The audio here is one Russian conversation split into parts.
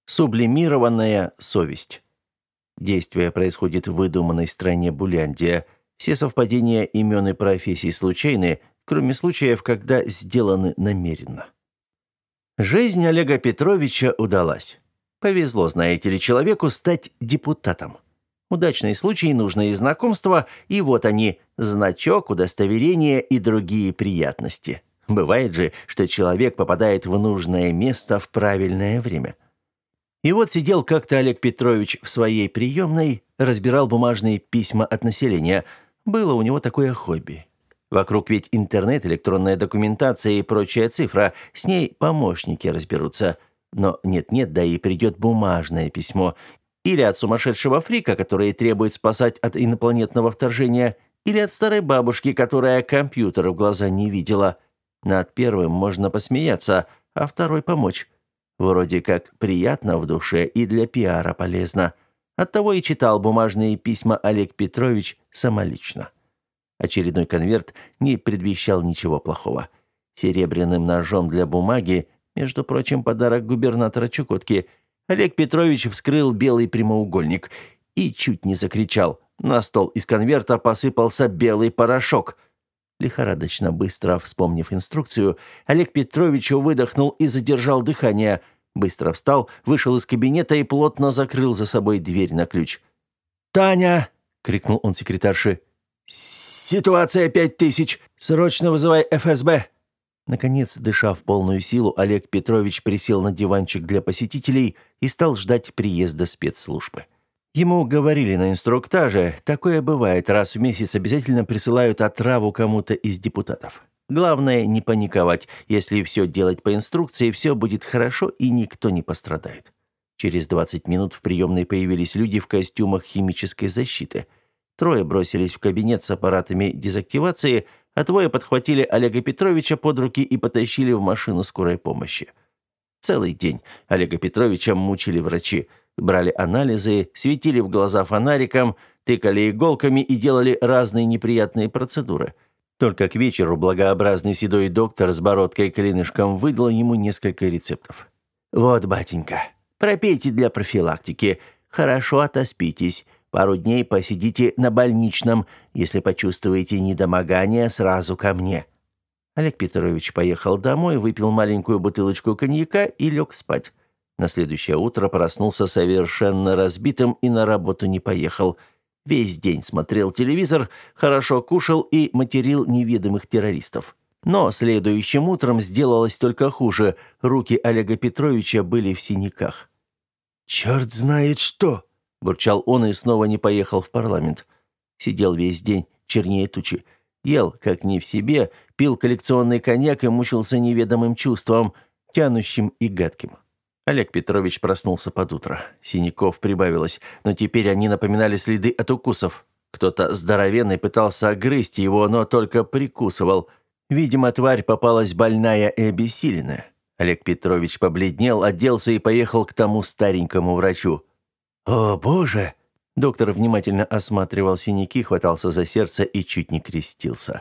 Сублимированная совесть. Действие происходит в выдуманной стране Буляндия. Все совпадения имен и профессий случайны, кроме случаев, когда сделаны намеренно. Жизнь Олега Петровича удалась. Повезло, знаете ли, человеку стать депутатом. Удачный случай, нужные знакомства, и вот они, значок, удостоверение и другие приятности. Бывает же, что человек попадает в нужное место в правильное время. И вот сидел как-то Олег Петрович в своей приемной, разбирал бумажные письма от населения. Было у него такое хобби. Вокруг ведь интернет, электронная документация и прочая цифра, с ней помощники разберутся. Но нет-нет, да и придет бумажное письмо. Или от сумасшедшего фрика, который требует спасать от инопланетного вторжения, или от старой бабушки, которая компьютер в глаза не видела. Над первым можно посмеяться, а второй помочь. Вроде как приятно в душе и для пиара полезно. Оттого и читал бумажные письма Олег Петрович самолично. Очередной конверт не предвещал ничего плохого. Серебряным ножом для бумаги, между прочим, подарок губернатора Чукотки, Олег Петрович вскрыл белый прямоугольник и чуть не закричал. На стол из конверта посыпался белый порошок. Лихорадочно быстро вспомнив инструкцию, Олег Петрович выдохнул и задержал дыхание. Быстро встал, вышел из кабинета и плотно закрыл за собой дверь на ключ. «Таня!» — крикнул он секретарше. «Ситуация 5000! Срочно вызывай ФСБ!» Наконец, дыша в полную силу, Олег Петрович присел на диванчик для посетителей и стал ждать приезда спецслужбы. Ему говорили на инструктаже, такое бывает, раз в месяц обязательно присылают отраву кому-то из депутатов. Главное не паниковать. Если все делать по инструкции, все будет хорошо и никто не пострадает. Через 20 минут в приемной появились люди в костюмах химической защиты. Трое бросились в кабинет с аппаратами дезактивации, а двое подхватили Олега Петровича под руки и потащили в машину скорой помощи. Целый день Олега Петровича мучили врачи. Брали анализы, светили в глаза фонариком, тыкали иголками и делали разные неприятные процедуры. Только к вечеру благообразный седой доктор с бородкой-клинышком выдал ему несколько рецептов. «Вот, батенька, пропейте для профилактики, хорошо отоспитесь, пару дней посидите на больничном, если почувствуете недомогание, сразу ко мне». Олег Петрович поехал домой, выпил маленькую бутылочку коньяка и лег спать. На следующее утро проснулся совершенно разбитым и на работу не поехал. Весь день смотрел телевизор, хорошо кушал и материл неведомых террористов. Но следующим утром сделалось только хуже. Руки Олега Петровича были в синяках. «Черт знает что!» – бурчал он и снова не поехал в парламент. Сидел весь день, чернее тучи. Ел, как не в себе, пил коллекционный коньяк и мучился неведомым чувством, тянущим и гадким. Олег Петрович проснулся под утро. Синяков прибавилось, но теперь они напоминали следы от укусов. Кто-то здоровенный пытался огрызть его, но только прикусывал. Видимо, тварь попалась больная и обессиленная. Олег Петрович побледнел, оделся и поехал к тому старенькому врачу. «О, Боже!» Доктор внимательно осматривал синяки, хватался за сердце и чуть не крестился.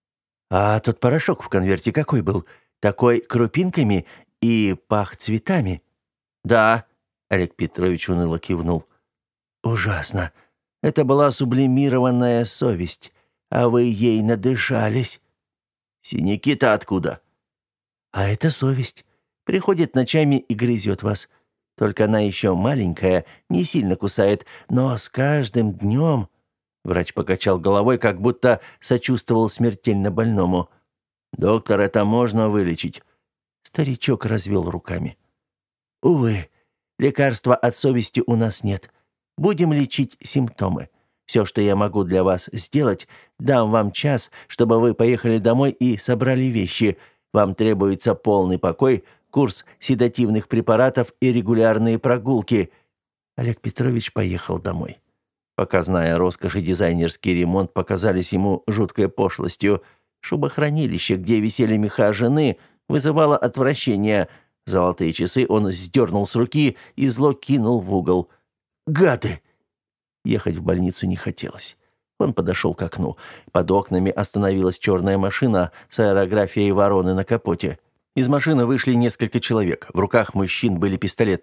«А тот порошок в конверте какой был? Такой крупинками и пах цветами?» «Да», — Олег Петрович уныло кивнул. «Ужасно. Это была сублимированная совесть, а вы ей надышались». «Синяки-то откуда?» «А это совесть. Приходит ночами и грызет вас. Только она еще маленькая, не сильно кусает, но с каждым днем...» Врач покачал головой, как будто сочувствовал смертельно больному. «Доктор, это можно вылечить?» Старичок развел руками. «Увы, лекарства от совести у нас нет. Будем лечить симптомы. Все, что я могу для вас сделать, дам вам час, чтобы вы поехали домой и собрали вещи. Вам требуется полный покой, курс седативных препаратов и регулярные прогулки». Олег Петрович поехал домой. Показная роскошь и дизайнерский ремонт показались ему жуткой пошлостью. Шубохранилище, где висели меха жены, вызывало отвращение. Золотые часы он сдернул с руки и зло кинул в угол. «Гады!» Ехать в больницу не хотелось. Он подошел к окну. Под окнами остановилась черная машина с аэрографией вороны на капоте. Из машины вышли несколько человек. В руках мужчин были пистолеты.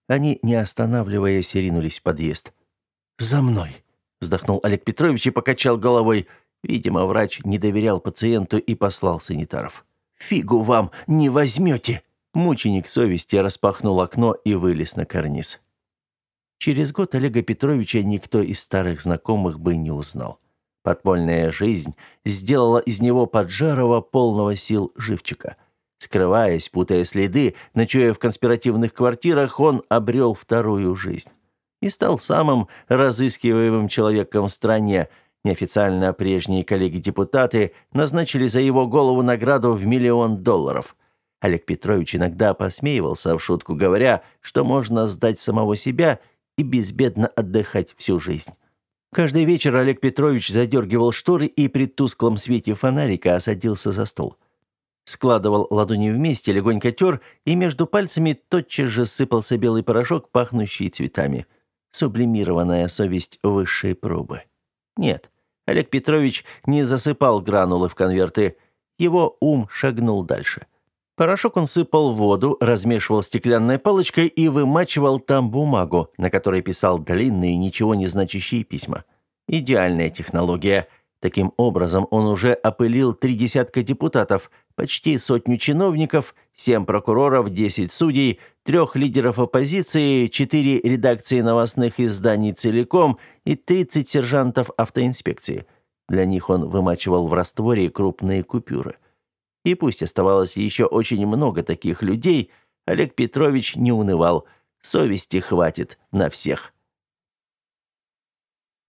Они, не останавливаясь, ринулись в подъезд. «За мной!» – вздохнул Олег Петрович и покачал головой. Видимо, врач не доверял пациенту и послал санитаров. «Фигу вам не возьмете!» Мученик совести распахнул окно и вылез на карниз. Через год Олега Петровича никто из старых знакомых бы не узнал. Подпольная жизнь сделала из него поджарого, полного сил живчика. Скрываясь, путая следы, ночуя в конспиративных квартирах, он обрел вторую жизнь. И стал самым разыскиваемым человеком в стране. Неофициально прежние коллеги-депутаты назначили за его голову награду в $1 миллион. Олег Петрович иногда посмеивался в шутку, говоря, что можно сдать самого себя и безбедно отдыхать всю жизнь. Каждый вечер Олег Петрович задергивал шторы и при тусклом свете фонарика садился за стол. Складывал ладони вместе, легонько тер, и между пальцами тотчас же сыпался белый порошок, пахнущий цветами. Сублимированная совесть высшей пробы. Нет, Олег Петрович не засыпал гранулы в конверты. Его ум шагнул дальше. Порошок он сыпал в воду, размешивал стеклянной палочкой и вымачивал там бумагу, на которой писал длинные, ничего не значащие письма. Идеальная технология. Таким образом, он уже опылил 30 депутатов, почти 100 чиновников, 7 прокуроров, 10 судей, 3 лидеров оппозиции, 4 редакции новостных изданий целиком и 30 сержантов автоинспекции. Для них он вымачивал в растворе крупные купюры. И пусть оставалось еще очень много таких людей, Олег Петрович не унывал. Совести хватит на всех.